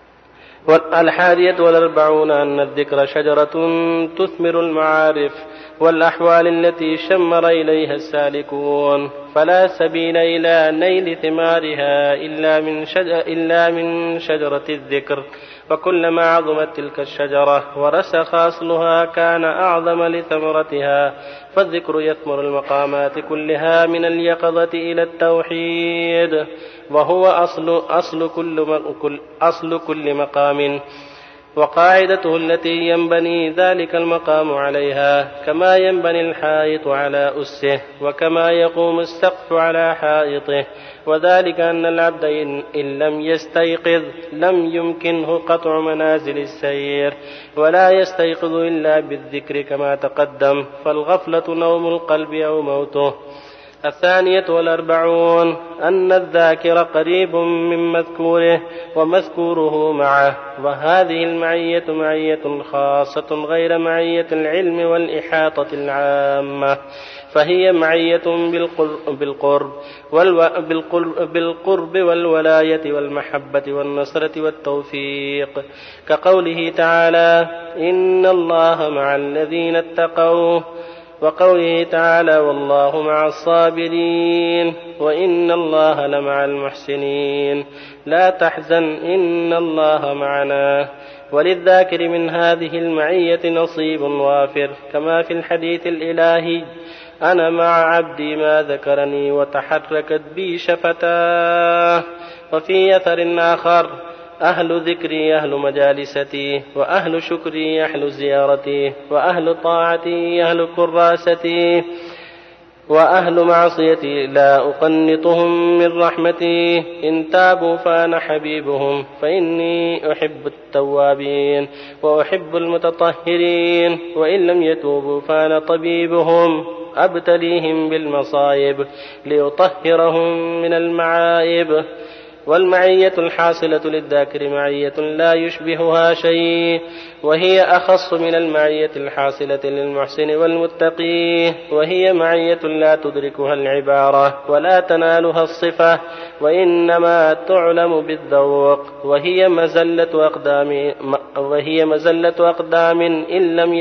41 أن الذكر شجرة تثمر المعارف، والأحوال التي شمر إليها السالكون، فلا سبيل إلى نيل ثمارها إلا من شجرة الذكر، فكلما عظمت تلك الشجرة ورسخ أصلها كان أعظم لثمرتها، فالذكر يثمر المقامات كلها من اليقظة إلى التوحيد، وهو أصل كل مقام وقاعدته التي ينبني ذلك المقام عليها، كما ينبني الحائط على أسه، وكما يقوم السقف على حائطه، وذلك أن العبد إن لم يستيقظ لم يمكنه قطع منازل السير، ولا يستيقظ إلا بالذكر كما تقدم، فالغفلة نوم القلب أو موته. 42 أن الذاكر قريب من مذكوره ومذكوره معه، وهذه المعية معية خاصة غير معية العلم والإحاطة العامة، فهي معية بالقرب والولاية والمحبة والنصرة والتوفيق، كقوله تعالى إن الله مع الذين اتقوا، وقوله تعالى والله مع الصابرين، وإن الله لمع المحسنين، لا تحزن إن الله معنا. وللذاكر من هذه المعية نصيب وافر، كما في الحديث الإلهي أنا مع عبدي ما ذكرني وتحركت بي شفتاه. وفي أثر آخر أهل ذكري أهل مجالستي، وأهل شكري أهل زيارتي، وأهل طاعتي أهل كراستي، وأهل معصيتي لا أقنطهم من رحمتي، إن تابوا فأنا حبيبهم، فإني أحب التوابين وأحب المتطهرين، وإن لم يتوبوا فأنا طبيبهم، أبتليهم بالمصائب ليطهرهم من المعائب. والمعية الحاصلة للذاكر معية لا يشبهها شيء، وهي أخص من المعية الحاصلة للمحسن والمتقي، وهي معية لا تدركها العبارة ولا تنالها الصفة، وإنما تعلم بالذوق، وهي مزلة أقدام إن لم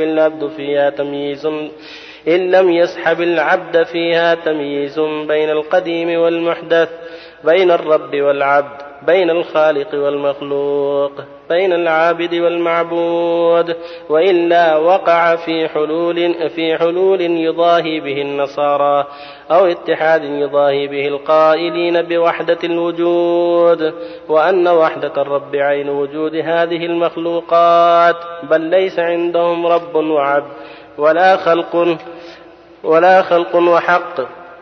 يسحب العبد فيها تمييز بين القديم والمحدث، بين الرب والعبد، بين الخالق والمخلوق، بين العابد والمعبود، وإلا وقع في حلول يضاهي به النصارى، أو اتحاد يضاهي به القائلين بوحدة الوجود، وأن وحدة الرب عين وجود هذه المخلوقات، بل ليس عندهم رب وعبد ولا خلق وحق،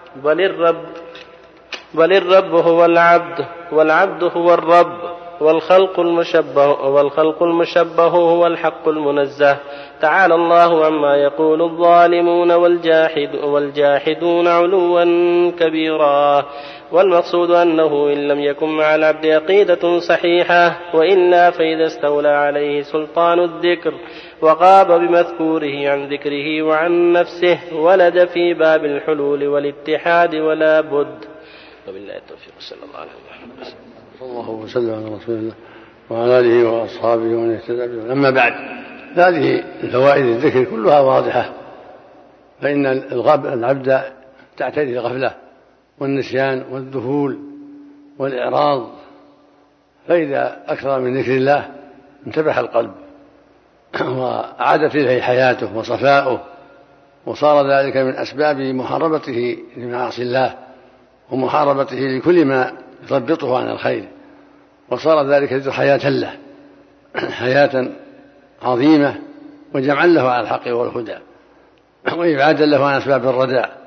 بل الرب هو العبد، والعبد هو الرب، والخلق المشبه هو الحق المنزه. تعالى الله عما يقول الظالمون والجاحدون علوا كبيرا. والمقصود أنه إن لم يكن مع العبد عقيدة صحيحة، وإلا فإذا استولى عليه سلطان الذكر وغاب بمذكوره عن ذكره وعن نفسه، ولد في باب الحلول والاتحاد ولا بد. وبالله التوفيق، صلى الله عليه وسلم. صلى الله وسلم على رسول الله وعلى آله وأصحابه ومن اهتدى بهداه. أما بعد، هذه الفوائد الذكر كلها واضحة، فإن العبد تعتري الغفلة والنسيان والذهول والإعراض، فإذا أكثر من ذكر الله انتبه القلب وعادت إليه حياته وصفاؤه، وصار ذلك من أسباب محاربته لمعاصي الله ومحاربته لكل ما يثبطه عن الخير، وصار ذلك ذكر حياة له، حياة عظيمة وجمعا له على الحق والهدى، وإبعادا له عن أسباب الرداء.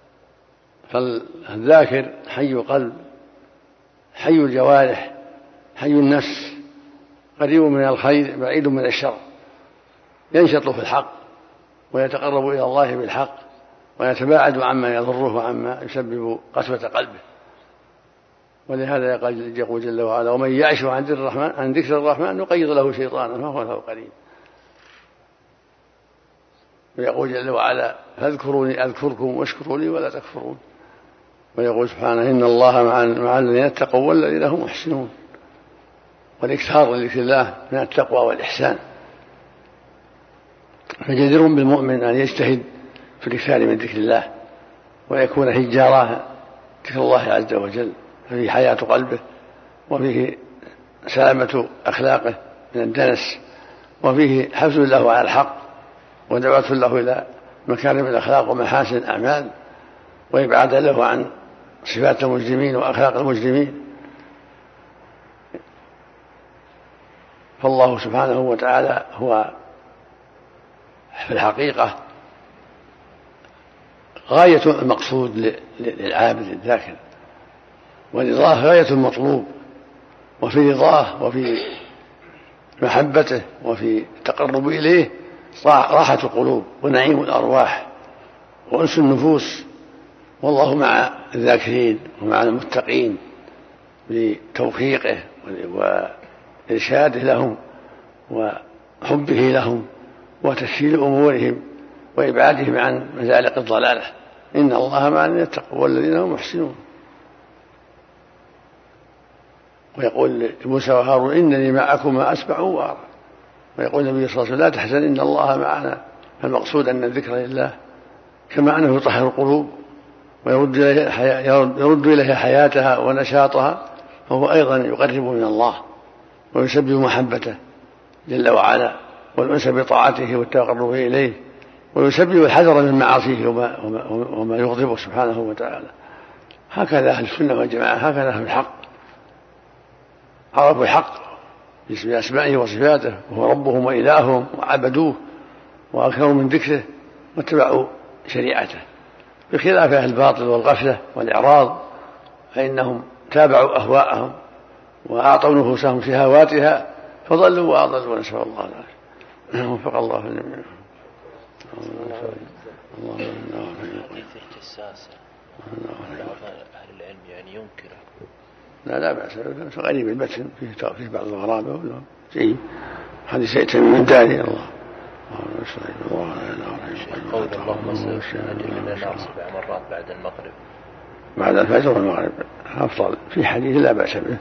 فالذاكر حي قلب، حي الجوارح، حي النفس، قريب من الخير بعيد من الشر، ينشط في الحق ويتقرب إلى الله بالحق، ويتباعد عما يضره وعما يسبب قسوة قلبه. ولهذا يقول جل وعلا ومن يعش عن ذكر الرحمن نقيض له شيطانا فهو له قريب. ويقول جل وعلا فاذكروني أذكركم واشكروا لي ولا تكفرون. ويقول سبحانه إن الله مع الذين اتقوا والذين هم محسنون. والإكثار لذكر الله من التقوى والإحسان. فجدير بالمؤمن أن يجتهد في الإكثار من ذكر الله ويكون هجارا ذكر الله عز وجل، فيه حياة قلبه وفيه سلامة أخلاقه من الدنس، وفيه حفظ له على الحق ودعوة له إلى مكارم الأخلاق ومحاسن الأعمال، وإبعاد له عن صفات المجرمين وأخلاق المجرمين. فالله سبحانه وتعالى هو في الحقيقة غاية المقصود للعابد الذاكر، ورضاه غاية المطلوب، وفي رضاه وفي محبته وفي التقرب إليه راحة القلوب ونعيم الأرواح وأنس النفوس. والله مع الذاكرين ومع المتقين بتوفيقه وإرشاده لهم وحبه لهم وتسهيل أمورهم وإبعادهم عن مزالق الضلالة. إن الله مع الذين اتقوا والذين هم محسنون. ويقول موسى وهارون إنني معكما أسمع وأرى. ويقول النبي صلى الله عليه وسلم لا تحزن إن الله معنا. فالمقصود أن الذكر لله كما أنه يطهر القلوب ويرد إليها حياتها ونشاطها، فهو أيضا يقرب من الله ويسبب محبته جل وعلا والأنس بطاعته والتقرب إليه، ويسبب الحذر من معاصيه وما يغضبه سبحانه وتعالى. هكذا أهل السنة والجماعة، هكذا أهل الحق عرفوا الحق بأسمائه وصفاته وهو ربهم وإلههم وعبدوه وأكثروا من ذكره واتبعوا شريعته، بخلاف أهل الباطل والغفلة والإعراض فإنهم تابعوا أهواءهم وأعطوا نفوسهم شهواتها فضلوا وأضلوا، نسأل الله العافية. وفق الله الجميع. في اختصاص بعض أهل العلم يعني ينكره. لا بأس، غريب المتن فيه بعض الغرابة ولا شيء. حديث يأتي من داري الله. قول اللهم أجل لنا 7 مرات بعد المغرب. بعد الفجر والمغرب أفضل، في حديث لا بأس به.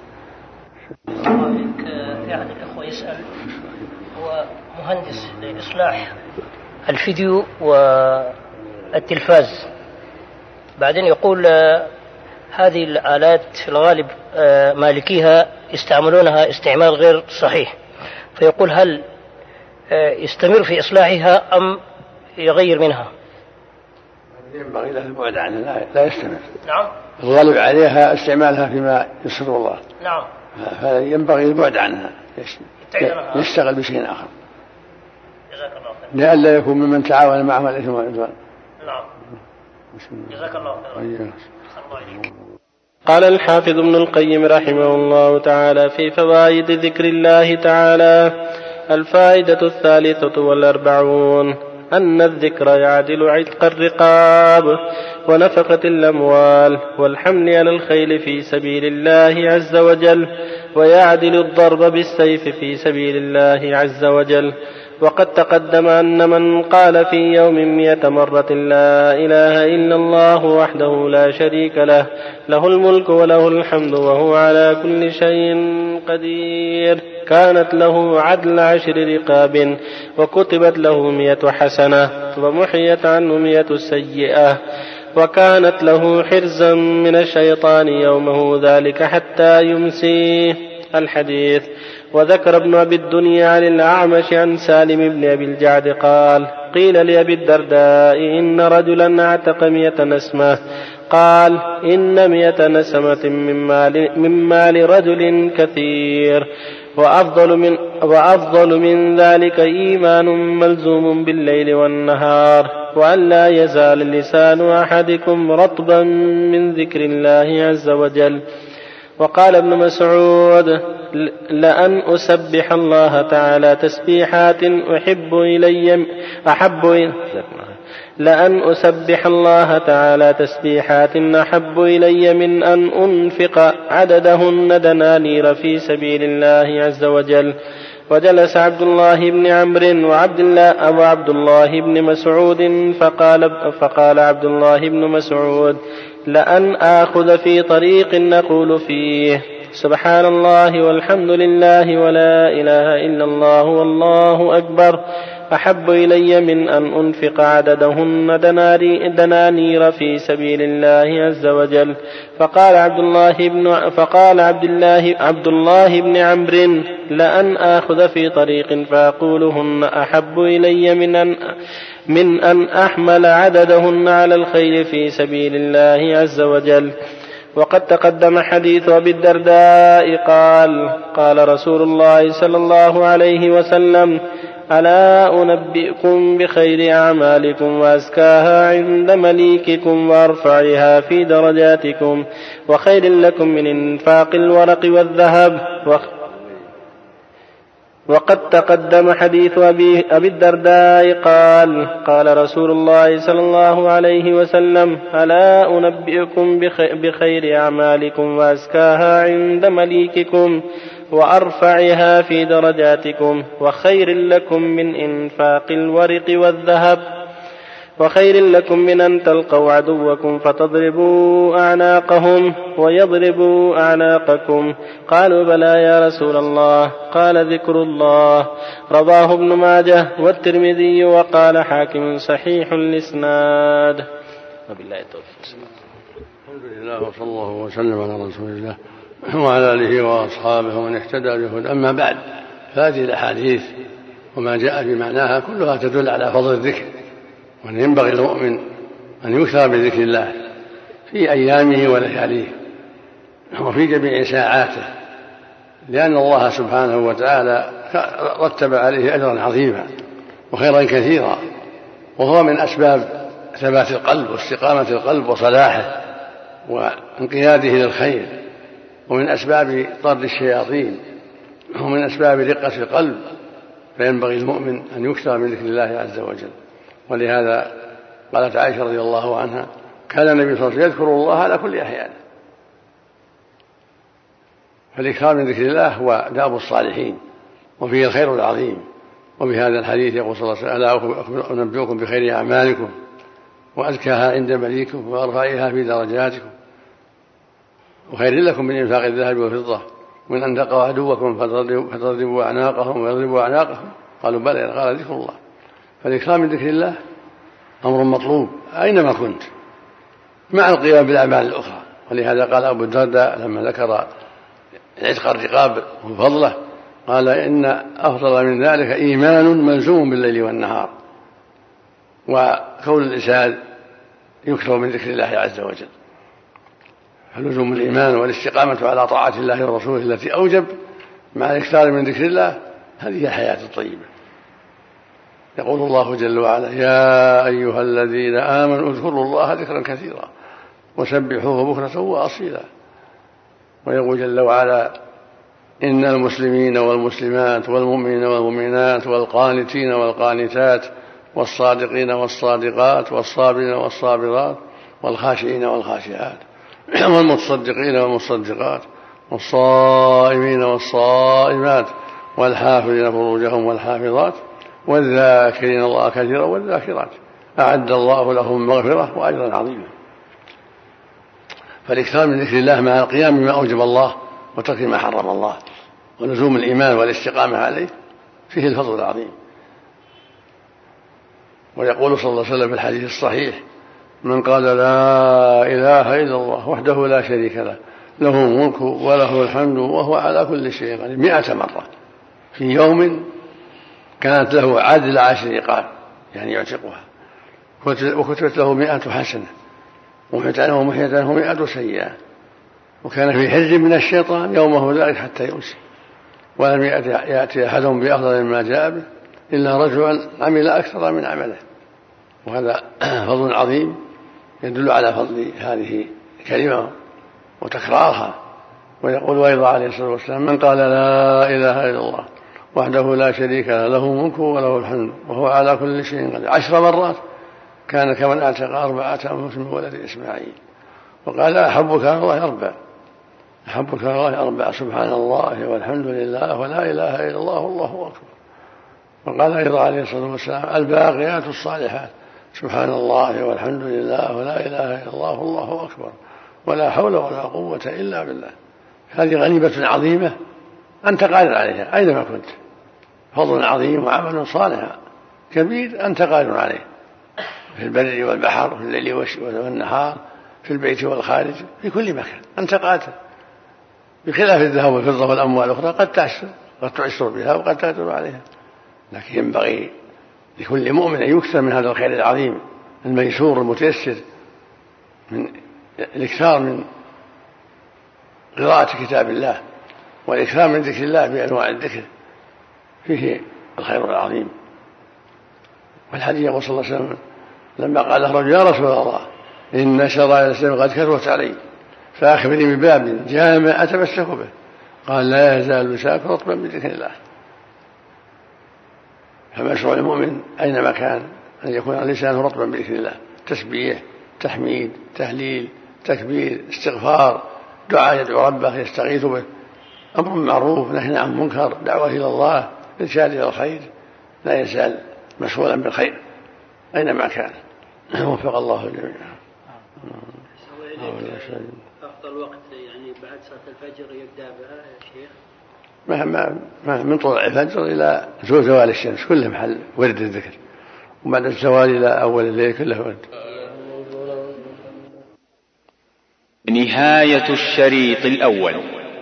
يعني الأخوة يسأل، هو مهندس لإصلاح الفيديو والتلفاز، بعدين يقول هذه الآلات في الغالب مالكيها يستعملونها استعمال غير صحيح، فيقول هل يستمر في إصلاحها أم يغير منها؟ ينبغي له البعد عنها، لا يستمر. نعم. الغالب عليها استعمالها فيما يسر الله. نعم. فينبغي البعد عنها، يشتغل بشيء آخر. جزاك الله خير. لئلا يكون ممن تعاون معه الإثم والعدوان. نعم. جزاك الله خير. قال الحافظ ابن القيم رحمه الله تعالى في فوائد ذكر الله تعالى: الفائدة 43 أن الذكر يعدل عتق الرقاب ونفقة الأموال والحمل على الخيل في سبيل الله عز وجل، ويعدل الضرب بالسيف في سبيل الله عز وجل. وقد تقدم أن من قال في يوم 100 مرة لا إله إلا الله وحده لا شريك له، له الملك وله الحمد وهو على كل شيء قدير، كانت له عدل 10 رقاب، وكتبت له 100 حسنة، ومحيت عنه 100 سيئة، وكانت له حرزا من الشيطان يومه ذلك حتى يمسيه. الحديث. وذكر ابن أبي الدنيا عن الأعمش عن سالم بن أبي الجعد قال: قيل لأبي الدرداء إن رجلا اعتق 100 نسمة، قال: إن 100 نسمة من مال رجل كثير، وأفضل من ذلك إيمان ملزوم بالليل والنهار، وأن لا يزال لسان أحدكم رطبا من ذكر الله عز وجل. وقال ابن مسعود: لأن أسبح الله تعالى تسبيحات أحب إلي من أن أنفق عددهن دنانير في سبيل الله عز وجل. وجلس عبد الله بن عمرو وعبد الله بن مسعود فقال عبد الله بن مسعود: لأن آخذ في طريق نقول فيه سبحان الله والحمد لله ولا إله إلا الله والله أكبر، أحب إلي من أن أنفق عددهن دنانير في سبيل الله عز وجل. فقال عبد الله بن عمرو لأن آخذ في طريق فأقولهن أحب إلي من أن أحمل عددهن على الخيل في سبيل الله عز وجل. وقد تقدم حديث أبي الدرداء قال رسول الله صلى الله عليه وسلم: ألا أنبئكم بخير أعمالكم وأزكاها عند مليككم وأرفعها في درجاتكم وخير لكم من إنفاق الورق والذهب. وقد تقدم حديث أبي الدرداء قال رسول الله صلى الله عليه وسلم: ألا أنبئكم بخير أعمالكم وأزكاها عند مليككم وأرفعها في درجاتكم وخير لكم من إنفاق الورق والذهب وخير لكم من أن تلقوا عدوكم فتضربوا أعناقهم ويضربوا أعناقكم. قالوا: بلى يا رسول الله. قال: ذكر الله. رواه ابن ماجه والترمذي وقال حاكم صحيح الإسناد. وبالله التوفيق. الحمد لله وصلى الله وسلم على رسول الله وعلى آله وأصحابه ومن اهتدى بهداه. أما بعد، فهذه الأحاديث وما جاء في معناها كلها تدل على فضل الذكر، وأن ينبغي للمؤمن أن يكثر بذكر الله في أيامه ولياليه وفي جميع ساعاته، لأن الله سبحانه وتعالى رتب عليه أجرا عظيما وخيرا كثيرا، وهو من أسباب ثبات القلب واستقامة القلب وصلاحه وانقياده للخير، ومن أسباب طرد الشياطين، ومن أسباب رقة القلب. فينبغي المؤمن أن يكثر من ذكر الله عز وجل. ولهذا قالت عائشة رضي الله عنها: كان النبي صلى الله عليه وسلم يذكر الله على كل أحيانه. فالإكثار من ذكر الله هو داب الصالحين وفيه الخير العظيم. وبهذا الحديث يقول صلى الله عليه وسلم: ألا أنبئكم بخير أعمالكم وأزكاها عند مليككم وأرفعها في درجاتكم وخير لكم من إنفاق الذهب والفضة ومن أن تلقوا عدوكم فتضربوا أعناقهم ويضربوا أعناقهم. قالوا: بلى. قال: ذكر الله. فالإكثار من ذكر الله أمر مطلوب أينما كنت، مع القيام بالأعمال الأخرى. ولهذا قال أبو الدرداء لما ذكر عتق الرقاب وفضله قال: إن أفضل من ذلك إيمان ملزوم بالليل والنهار. وكون الإنسان يكثر من ذكر الله عز وجل، فلزوم الإيمان والاستقامة على طاعة الله ورسوله التي أوجب مع الإكثار من ذكر الله، هذه الحياة الطيبة. يقول الله جل وعلا: يا أيها الذين آمنوا اذكروا الله ذكرا كثيرا وسبحوه بكرة وأصيلا. ويقول جل وعلا: إن المسلمين والمسلمات والمؤمنين والمؤمنات والقانتين والقانتات والصادقين والصادقات والصابرين والصابرات والخاشعين والخاشعات والمتصدقين والمصدقات والصائمين والصائمات والحافظين فروجهم والحافظات والذاكرين الله كثيرا والذاكرات أعد الله لهم مغفرة وأجرا عظيما. فالإكثار من ذكر الله مع القيام بما أوجب الله وترك ما حرم الله ولزوم الإيمان والاستقامة عليه فيه الفضل العظيم. ويقول صلى الله عليه وسلم في الحديث الصحيح: من قال لا إله إلا الله وحده لا شريك له له الملك وله الحمد وهو على كل شيء قدير 100 مرة في يوم كانت له عدل 10 رقاب، يعني يعتقها، وكتبت له 100 حسنة ومحيت عنه 100 سيئة، وكان في حرز من الشيطان يومه ذلك حتى يمسي، ولم يأتي أحدهم بأفضل مما جاء به إلا رجل عمل أكثر من عمله. وهذا فضل عظيم يدل على فضل هذه الكلمة وتكرارها. ويقول أيضا عليه الصلاة والسلام: من قال لا إله إلا الله وحده لا شريك له له الملك وله الحمد وهو على كل شيء قدير 10 مرات كان كمن أعتق 4 أنفس من ولد إسماعيل. وقال: أحبك الله 4، أحبك الله 4 سبحان الله والحمد لله ولا إله إلا الله والله أكبر. وقال أيضا عليه الصلاة والسلام: الباقيات الصالحات سبحان الله والحمد لله ولا إله إلا الله والله أكبر ولا حول ولا قوة إلا بالله. هذه غنيمة عظيمة أنت قادر عليها أينما كنت، فضل عظيم وعمل صالح كبير أنت قادر عليه، في البر والبحر، في الليل والنهار، في البيت والخارج، في كل مكان أنت قادر، بخلاف الذهب والفضة والأموال الأخرى قد تعسر بها وقد تقدر عليها. لكن ينبغي لكل مؤمن أن يكثر من هذا الخير العظيم الميسور المتيسر، من الإكثار من قراءة كتاب الله والإكثار من ذكر الله بأنواع الذكر، فيه الخير العظيم. والحديث يقول صلى الله عليه وسلم لما قال له رجل: يا رسول الله إن شرائع الإسلام قد كثرت علي فأخبرني بباب جامع أتمسك به. قال: لا يزال لسانك رطبا بذكر الله. فمشروع المؤمن أينما كان أن يكون لسانه رطبا بذكر الله، تسبيح، تحميد، تهليل، تكبير، استغفار، دعاء يدعو ربه يستغيث به، أمر معروف، نهي عن منكر، دعوة إلى الله، إرشاد إلى الخير، لا يزال مشغولا بالخير أينما كان. وفق الله الجميع. أفضل وقت يعني بعد صلاة الفجر يبدأ بها يا شيخ؟ من طلوع الفجر إلى زوال الشمس كله محل ورد الذكر، وبعد الزوال إلى أول الليل كله ورد. نهاية الشريط الأول.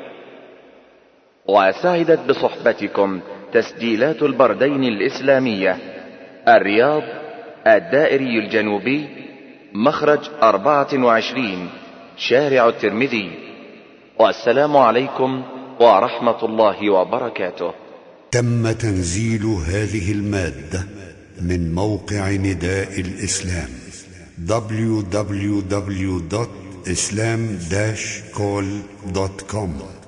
وسعدت بصحبتكم تسجيلات البردين الإسلامية، الرياض، الدائري الجنوبي، مخرج 24، شارع الترمذي. والسلام عليكم ورحمة الله وبركاته. تم تنزيل هذه المادة من موقع نداء الإسلام www.islam-call.com